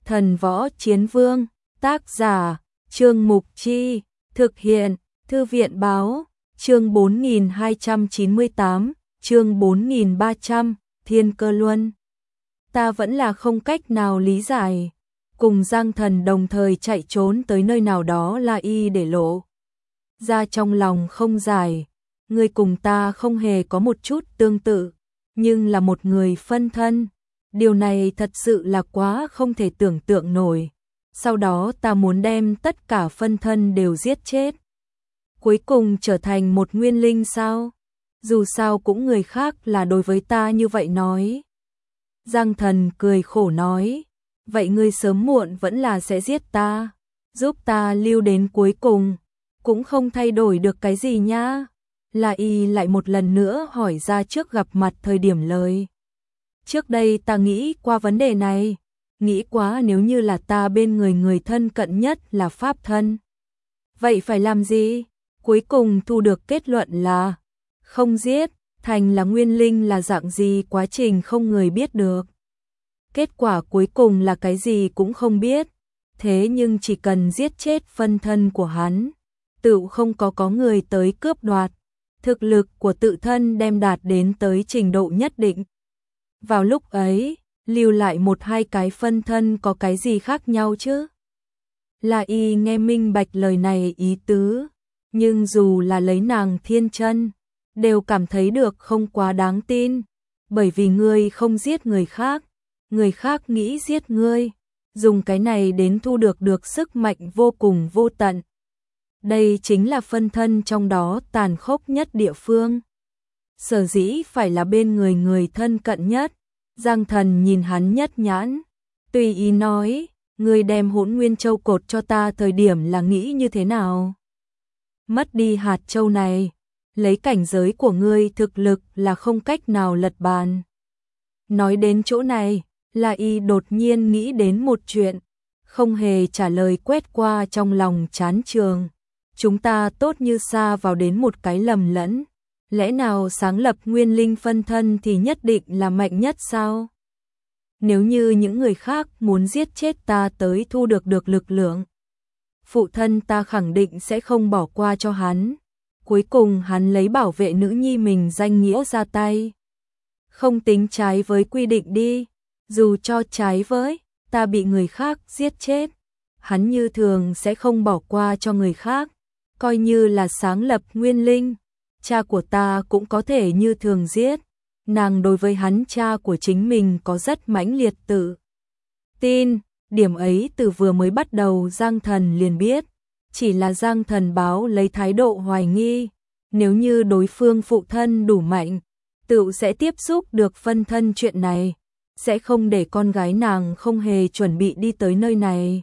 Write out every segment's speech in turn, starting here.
Thần Võ Chiến Vương, tác giả, Trương Mục Chi, thực hiện, Thư viện Báo, chương 4298, chương 4300, Thiên Cơ Luân. Ta vẫn là không cách nào lý giải. Cùng Giang Thần đồng thời chạy trốn tới nơi nào đó là y để lộ ra trong lòng không giải. Ngươi cùng ta không hề có một chút tương tự, nhưng là một người phân thân. Điều này thật sự là quá không thể tưởng tượng nổi. Sau đó ta muốn đem tất cả phân thân đều giết chết. Cuối cùng trở thành một nguyên linh sao? Dù sao cũng người khác là đối với ta như vậy nói. Giang Thần cười khổ nói, vậy ngươi sớm muộn vẫn là sẽ giết ta, giúp ta lưu đến cuối cùng, cũng không thay đổi được cái gì nha. La Y lại một lần nữa hỏi ra trước gặp mặt thời điểm lời. Trước đây ta nghĩ qua vấn đề này, nghĩ quá nếu như là ta bên người thân cận nhất là pháp thân. Vậy phải làm gì? Cuối cùng thu được kết luận là không giết, thành là nguyên linh là dạng gì quá trình không người biết được. Kết quả cuối cùng là cái gì cũng không biết, thế nhưng chỉ cần giết chết phân thân của hắn, tự không có người tới cướp đoạt, thực lực của tự thân đem đạt đến tới trình độ nhất định. Vào lúc ấy, lưu lại một hai cái phân thân có cái gì khác nhau chứ? La Y nghe minh bạch lời này ý tứ, nhưng dù là lấy nàng thiên chân, đều cảm thấy được không quá đáng tin, bởi vì ngươi không giết người khác nghĩ giết ngươi, dùng cái này đến thu được sức mạnh vô cùng vô tận. Đây chính là phân thân trong đó tàn khốc nhất địa phương. Sở dĩ phải là bên người thân cận nhất. Giang Thần nhìn hắn nhất nhãn, tùy ý nói, ngươi đem Hỗn Nguyên Châu cột cho ta thời điểm là nghĩ như thế nào? Mất đi hạt châu này, lấy cảnh giới của ngươi thực lực là không cách nào lật bàn. Nói đến chỗ này, La Y đột nhiên nghĩ đến một chuyện, không hề trả lời quét qua trong lòng chán trường. Chúng ta tốt như xa vào đến một cái lầm lẫn. Lẽ nào sáng lập nguyên linh phân thân thì nhất định là mạnh nhất sao? Nếu như những người khác muốn giết chết ta tới thu được lực lượng, phụ thân ta khẳng định sẽ không bỏ qua cho hắn. Cuối cùng hắn lấy bảo vệ nữ nhi mình danh nghĩa ra tay. Không tính trái với quy định đi, dù cho trái với, ta bị người khác giết chết, hắn như thường sẽ không bỏ qua cho người khác, coi như là sáng lập nguyên linh. Cha của ta cũng có thể như thường giết. Nàng đối với hắn cha của chính mình có rất mãnh liệt tự tin, điểm ấy từ vừa mới bắt đầu Giang Thần liền biết, chỉ là Giang Thần báo lấy thái độ hoài nghi, nếu như đối phương phụ thân đủ mạnh, tự sẽ tiếp xúc được phân thân chuyện này, sẽ không để con gái nàng không hề chuẩn bị đi tới nơi này.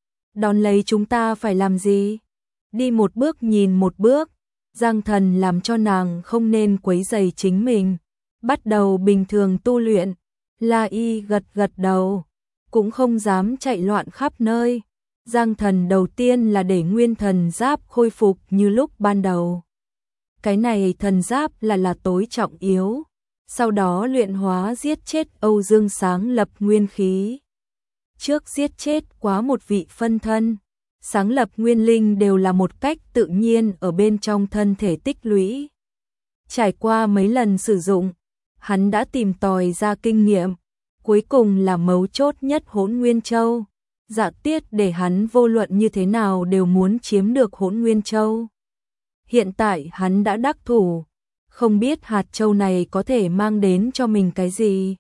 Đón lấy chúng ta phải làm gì? Đi một bước nhìn một bước. Giang Thần làm cho nàng không nên quấy rầy chính mình, bắt đầu bình thường tu luyện. La Y gật đầu, cũng không dám chạy loạn khắp nơi. Giang Thần đầu tiên là để nguyên thần giáp khôi phục như lúc ban đầu. Cái này thần giáp là tối trọng yếu. Sau đó luyện hóa giết chết Âu Dương sáng lập nguyên khí. Trước giết chết quá một vị phân thân. Sáng lập nguyên linh đều là một cách tự nhiên ở bên trong thân thể tích lũy. Trải qua mấy lần sử dụng, hắn đã tìm tòi ra kinh nghiệm, cuối cùng là mấu chốt nhất Hỗn Nguyên Châu. Dạ tiết để hắn vô luận như thế nào đều muốn chiếm được Hỗn Nguyên Châu. Hiện tại hắn đã đắc thủ, không biết hạt châu này có thể mang đến cho mình cái gì.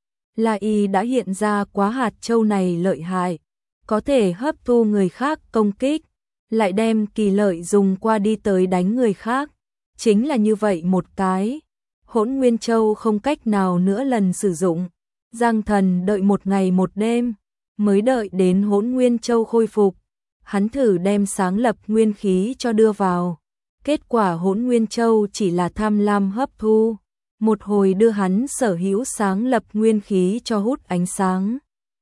La Y đã hiện ra quá hạt châu này lợi hại, có thể hấp thu người khác công kích, lại đem kỳ lợi dùng qua đi tới đánh người khác. Chính là như vậy một cái. Hỗn Nguyên Châu không cách nào nữa lần sử dụng. Giang Thần đợi một ngày một đêm, mới đợi đến Hỗn Nguyên Châu khôi phục. Hắn thử đem sáng lập nguyên khí cho đưa vào. Kết quả Hỗn Nguyên Châu chỉ là tham lam hấp thu. Một hồi đưa hắn sở hữu sáng lập nguyên khí cho hút ánh sáng.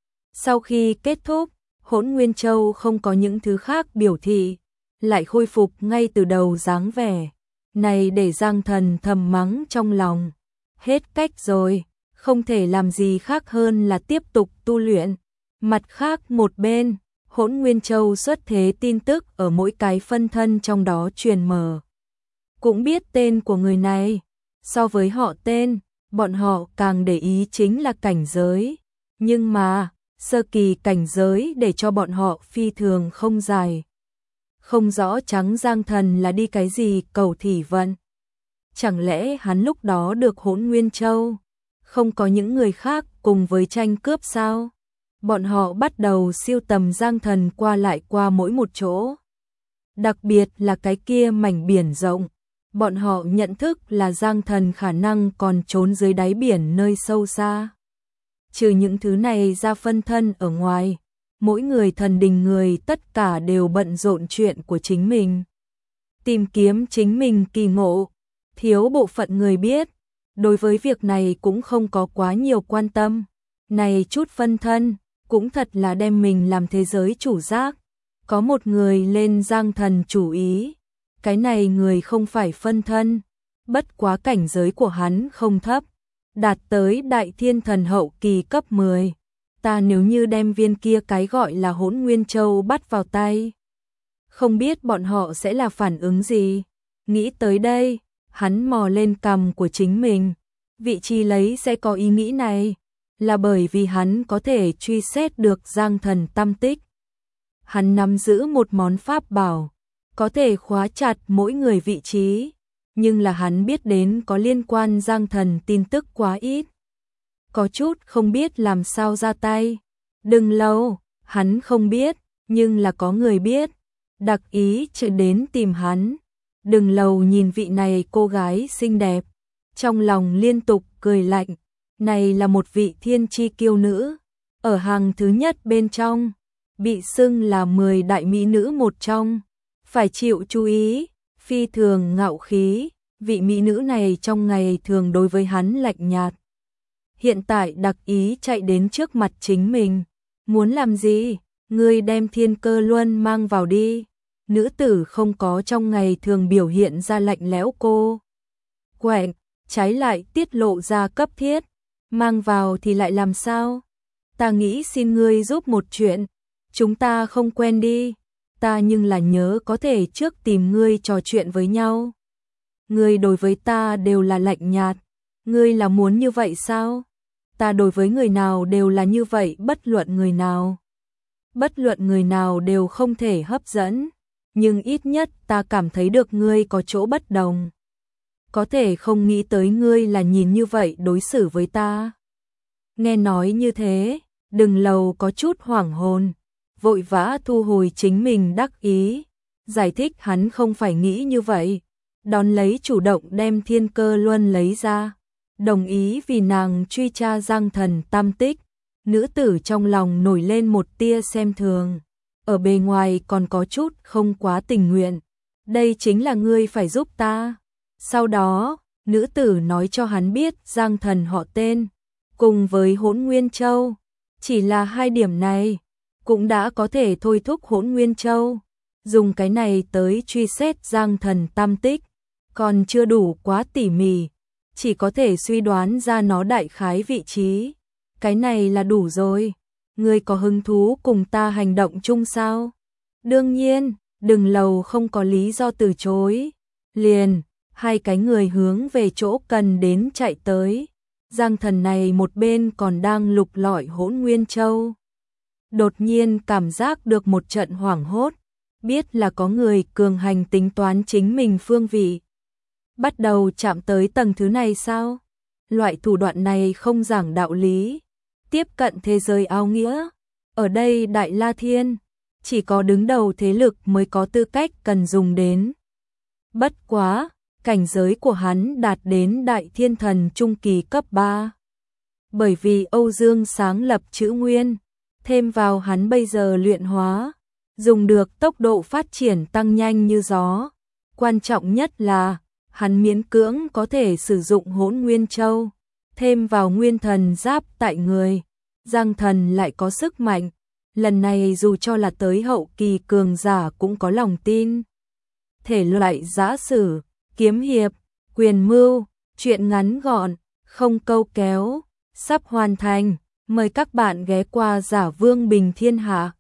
Sau khi kết thúc, Hỗn Nguyên Châu không có những thứ khác biểu thị, lại khôi phục ngay từ đầu dáng vẻ. Này để Giang Thần thầm mắng trong lòng. Hết cách rồi, không thể làm gì khác hơn là tiếp tục tu luyện. Mặt khác một bên, Hỗn Nguyên Châu xuất thế tin tức ở mỗi cái phân thân trong đó truyền mở. Cũng biết tên của người này, so với họ tên, bọn họ càng để ý chính là cảnh giới. Nhưng mà, sơ kỳ cảnh giới để cho bọn họ phi thường không dài. Không rõ Trắng Giang Thần là đi cái gì cầu thỉ vận. Chẳng lẽ hắn lúc đó được Hỗn Nguyên Châu? Không có những người khác cùng với tranh cướp sao? Bọn họ bắt đầu siêu tầm Giang Thần qua lại qua mỗi một chỗ. Đặc biệt là cái kia mảnh biển rộng. Bọn họ nhận thức là Giang Thần khả năng còn trốn dưới đáy biển nơi sâu xa. Trừ những thứ này ra phân thân ở ngoài, mỗi người thần đình người tất cả đều bận rộn chuyện của chính mình. Tìm kiếm chính mình kỳ ngộ, thiếu bộ phận người biết, đối với việc này cũng không có quá nhiều quan tâm. Này chút phân thân, cũng thật là đem mình làm thế giới chủ giác. Có một người lên Giang Thần chủ ý, cái này người không phải phân thân, bất quá cảnh giới của hắn không thấp, đạt tới Đại Thiên Thần hậu kỳ cấp 10. Ta nếu như đem viên kia cái gọi là Hỗn Nguyên Châu bắt vào tay, không biết bọn họ sẽ là phản ứng gì. Nghĩ tới đây, hắn mò lên cằm của chính mình. Vị trí lấy sẽ có ý nghĩ này, là bởi vì hắn có thể truy xét được Giang Thần tâm tích. Hắn nắm giữ một món pháp bảo, có thể khóa chặt mỗi người vị trí, nhưng là hắn biết đến có liên quan Giang Thần tin tức quá ít. Có chút không biết làm sao ra tay. Đừng lâu, hắn không biết, nhưng là có người biết. Đặc ý chạy đến tìm hắn. Đừng lâu nhìn vị này cô gái xinh đẹp, trong lòng liên tục cười lạnh. Này là một vị thiên chi kiêu nữ, ở hàng thứ nhất bên trong, bị xưng là 10 đại mỹ nữ một trong. Phải chịu chú ý, phi thường ngạo khí, vị mỹ nữ này trong ngày thường đối với hắn lạnh nhạt. Hiện tại đặc ý chạy đến trước mặt chính mình. Muốn làm gì? Ngươi đem Thiên Cơ Luân mang vào đi. Nữ tử không có trong ngày thường biểu hiện ra lạnh lẽo cô quạnh, trái lại tiết lộ ra cấp thiết. Mang vào thì lại làm sao? Ta nghĩ xin ngươi giúp một chuyện. Chúng ta không quen đi. Ta nhưng là nhớ có thể trước tìm ngươi trò chuyện với nhau. Ngươi đối với ta đều là lạnh nhạt. Ngươi là muốn như vậy sao? Ta đối với người nào đều là như vậy, bất luận người nào. Bất luận người nào đều không thể hấp dẫn. Nhưng ít nhất ta cảm thấy được ngươi có chỗ bất đồng. Có thể không nghĩ tới ngươi là nhìn như vậy đối xử với ta. Nghe nói như thế, Đừng Lầu có chút hoảng hồn, vội vã thu hồi chính mình đắc ý, giải thích hắn không phải nghĩ như vậy, đón lấy chủ động đem Thiên Cơ Luân lấy ra, đồng ý vì nàng truy tra Giang Thần tam tích. Nữ tử trong lòng nổi lên một tia xem thường, ở bề ngoài còn có chút không quá tình nguyện. Đây chính là ngươi phải giúp ta. Sau đó, nữ tử nói cho hắn biết Giang Thần họ tên, cùng với Hỗn Nguyên Châu. Chỉ là hai điểm này, cũng đã có thể thôi thúc Hỗn Nguyên Châu. Dùng cái này tới truy xét Giang Thần tam tích, còn chưa đủ quá tỉ mỉ, chỉ có thể suy đoán ra nó đại khái vị trí. Cái này là đủ rồi. Ngươi có hứng thú cùng ta hành động chung sao? Đương nhiên, Đừng Lầu không có lý do từ chối. Liền, hai cái người hướng về chỗ cần đến chạy tới. Giang Thần này một bên còn đang lục lọi Hỗn Nguyên Châu. Đột nhiên cảm giác được một trận hoảng hốt, biết là có người cường hành tính toán chính mình phương vị. Bắt đầu chạm tới tầng thứ này sao? Loại thủ đoạn này không giảng đạo lý, tiếp cận thế giới áo nghĩa. Ở đây Đại La Thiên, chỉ có đứng đầu thế lực mới có tư cách cần dùng đến. Bất quá, cảnh giới của hắn đạt đến Đại Thiên Thần trung kỳ cấp 3. Bởi vì Âu Dương sáng lập chữ nguyên, thêm vào hắn bây giờ luyện hóa, dùng được tốc độ phát triển tăng nhanh như gió. Quan trọng nhất là, hắn miễn cưỡng có thể sử dụng Hỗn Nguyên Châu, thêm vào nguyên thần giáp tại người. Giang Thần lại có sức mạnh, lần này dù cho là tới hậu kỳ cường giả cũng có lòng tin. Thể loại giã sử, kiếm hiệp, quyền mưu, truyện ngắn gọn, không câu kéo, sắp hoàn thành. Mời các bạn ghé qua Giả Vương Bình Thiên Hạ.